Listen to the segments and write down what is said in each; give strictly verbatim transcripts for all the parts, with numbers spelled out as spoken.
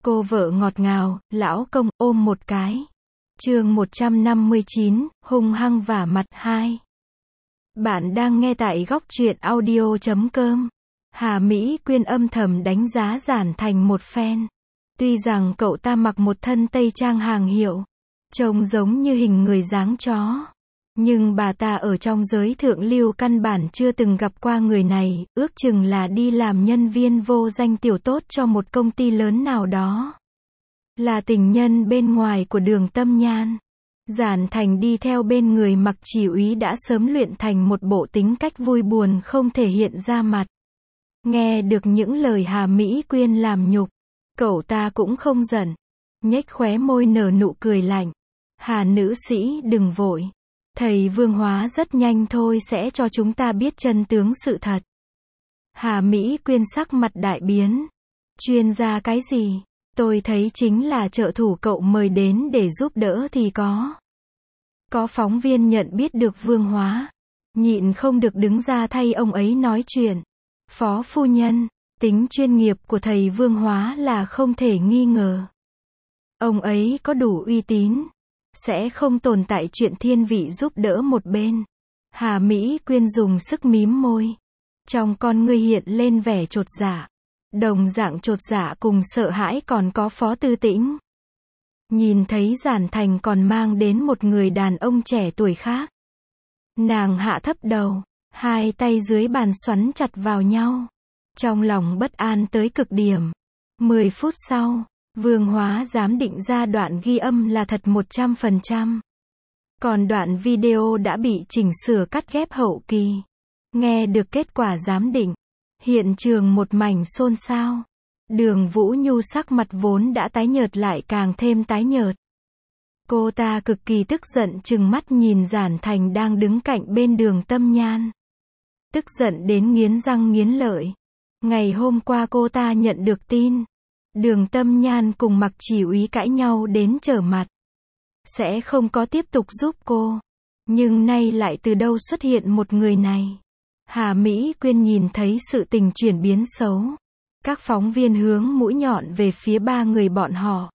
Cô vợ ngọt ngào, lão công, ôm một cái. Chương một trăm năm mươi chín, hung hăng vả mặt hai. Bạn đang nghe tại góc truyện audio chấm com. Hà Mỹ Quyên âm thầm đánh giá Giản Thành một phen. Tuy rằng cậu ta mặc một thân tây trang hàng hiệu, trông giống như hình người dáng chó, nhưng bà ta ở trong giới thượng lưu căn bản chưa từng gặp qua người này, ước chừng là đi làm nhân viên vô danh tiểu tốt cho một công ty lớn nào đó. Là tình nhân bên ngoài của Đường Tâm Nhan. Giản Thành đi theo bên người Mặc Chỉ Úy đã sớm luyện thành một bộ tính cách vui buồn không thể hiện ra mặt. Nghe được những lời Hà Mỹ Quyên làm nhục, cậu ta cũng không giận, nhếch khóe môi nở nụ cười lạnh. Hà nữ sĩ đừng vội. Thầy Vương Hóa rất nhanh thôi sẽ cho chúng ta biết chân tướng sự thật. Hà Mỹ Quyên sắc mặt đại biến. Chuyên gia cái gì? Tôi thấy chính là trợ thủ cậu mời đến để giúp đỡ thì có. Có phóng viên nhận biết được Vương Hóa, nhịn không được đứng ra thay ông ấy nói chuyện. Phó phu nhân, tính chuyên nghiệp của thầy Vương Hóa là không thể nghi ngờ. Ông ấy có đủ uy tín, sẽ không tồn tại chuyện thiên vị giúp đỡ một bên. Hà Mỹ Quyên dùng sức mím môi, trong con ngươi hiện lên vẻ chột dạ. Đồng dạng chột dạ cùng sợ hãi còn có Phó Tư Tĩnh. Nhìn thấy Giản Thành còn mang đến một người đàn ông trẻ tuổi khác, nàng hạ thấp đầu, hai tay dưới bàn xoắn chặt vào nhau, trong lòng bất an tới cực điểm. Mười phút sau, Vương Hóa giám định ra đoạn ghi âm là thật một trăm phần trăm. Còn đoạn video đã bị chỉnh sửa cắt ghép hậu kỳ. Nghe được kết quả giám định, hiện trường một mảnh xôn xao. Đường Vũ Nhu sắc mặt vốn đã tái nhợt lại càng thêm tái nhợt. Cô ta cực kỳ tức giận trừng mắt nhìn Giản Thành đang đứng cạnh bên Đường Tâm Nhan. Tức giận đến nghiến răng nghiến lợi. Ngày hôm qua cô ta nhận được tin, Đường Tâm Nhan cùng Mặc Chỉ Úy cãi nhau đến trở mặt, sẽ không có tiếp tục giúp cô. Nhưng nay lại từ đâu xuất hiện một người này. Hà Mỹ Quyên nhìn thấy sự tình chuyển biến xấu. Các phóng viên hướng mũi nhọn về phía ba người bọn họ.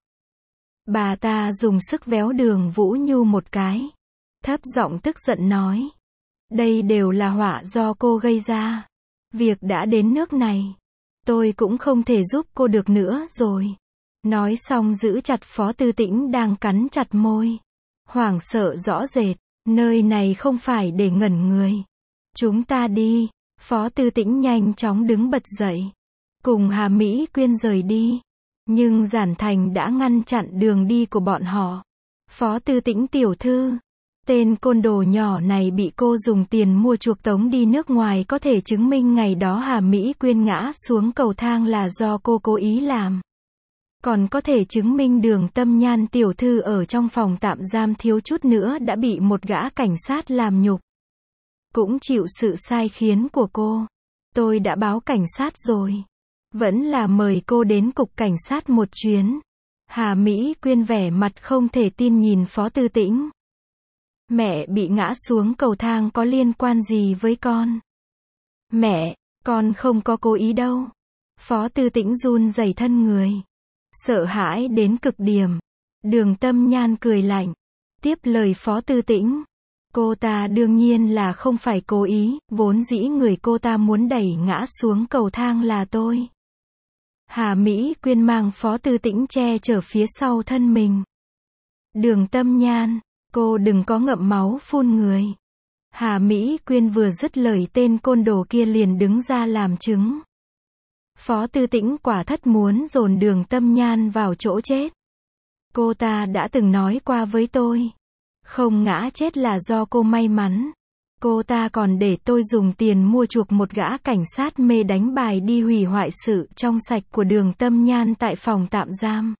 Bà ta dùng sức véo Đường Vũ Nhu một cái, thấp giọng tức giận nói. Đây đều là họa do cô gây ra. Việc đã đến nước này, tôi cũng không thể giúp cô được nữa rồi. Nói xong giữ chặt Phó Tư Tĩnh đang cắn chặt môi. Hoảng sợ rõ rệt, nơi này không phải để ngẩn người. Chúng ta đi. Phó Tư Tĩnh nhanh chóng đứng bật dậy, cùng Hà Mỹ Quyên rời đi. Nhưng Giản Thành đã ngăn chặn đường đi của bọn họ. Phó Tư Tĩnh tiểu thư, tên côn đồ nhỏ này bị cô dùng tiền mua chuộc tống đi nước ngoài, có thể chứng minh ngày đó Hà Mỹ Quyên ngã xuống cầu thang là do cô cố ý làm. Còn có thể chứng minh Đường Tâm Nhan tiểu thư ở trong phòng tạm giam thiếu chút nữa đã bị một gã cảnh sát làm nhục. Cũng chịu sự sai khiến của cô. Tôi đã báo cảnh sát rồi. Vẫn là mời cô đến cục cảnh sát một chuyến. Hà Mỹ Quyên vẻ mặt không thể tin nhìn Phó Tư Tĩnh. Mẹ bị ngã xuống cầu thang có liên quan gì với con? Mẹ, con không có cố ý đâu. Phó Tư Tĩnh run rẩy thân người, sợ hãi đến cực điểm. Đường Tâm Nhan cười lạnh, tiếp lời Phó Tư Tĩnh. Cô ta đương nhiên là không phải cố ý, vốn dĩ người cô ta muốn đẩy ngã xuống cầu thang là tôi. Hà Mỹ Quyên mang Phó Tư Tĩnh che chở phía sau thân mình. Đường Tâm Nhan, cô đừng có ngậm máu phun người. Hà Mỹ Quyên vừa dứt lời tên côn đồ kia liền đứng ra làm chứng. Phó Tư Tĩnh quả thất muốn dồn Đường Tâm Nhan vào chỗ chết. Cô ta đã từng nói qua với tôi, không ngã chết là do cô may mắn. Cô ta còn để tôi dùng tiền mua chuộc một gã cảnh sát mê đánh bài đi hủy hoại sự trong sạch của Đường Tâm Nhan tại phòng tạm giam.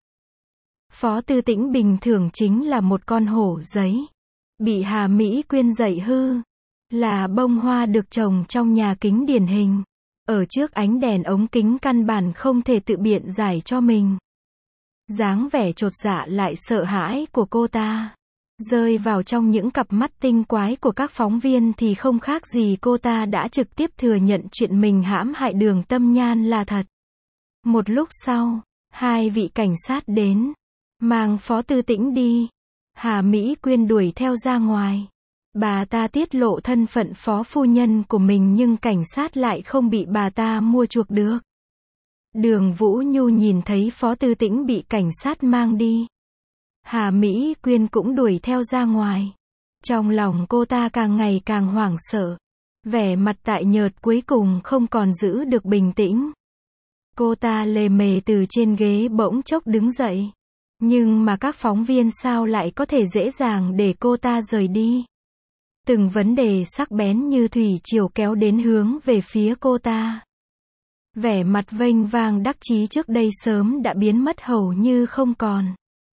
Phó Tư Tĩnh bình thường chính là một con hổ giấy, bị Hà Mỹ Quyên dạy hư, là bông hoa được trồng trong nhà kính điển hình. Ở trước ánh đèn ống kính căn bản không thể tự biện giải cho mình. Dáng vẻ chột dạ lại sợ hãi của cô ta rơi vào trong những cặp mắt tinh quái của các phóng viên thì không khác gì cô ta đã trực tiếp thừa nhận chuyện mình hãm hại Đường Tâm Nhan là thật. Một lúc sau, Hai vị cảnh sát đến, mang Phó Tư Tĩnh đi. Hà Mỹ Quyên đuổi theo ra ngoài. Bà ta tiết lộ thân phận phó phu nhân của mình nhưng cảnh sát lại không bị bà ta mua chuộc được. Đường Vũ Nhu nhìn thấy Phó Tư Tĩnh bị cảnh sát mang đi. Hà Mỹ Quyên cũng đuổi theo ra ngoài. Trong lòng cô ta càng ngày càng hoảng sợ. Vẻ mặt tái nhợt cuối cùng không còn giữ được bình tĩnh. Cô ta lề mề từ trên ghế bỗng chốc đứng dậy. Nhưng mà các phóng viên sao lại có thể dễ dàng để cô ta rời đi. Từng vấn đề sắc bén như thủy triều kéo đến hướng về phía cô ta. Vẻ mặt vênh vang đắc chí trước đây sớm đã biến mất hầu như không còn.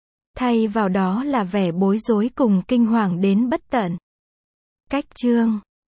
Thay vào đó là vẻ bối rối cùng kinh hoàng đến bất tận. Cách chương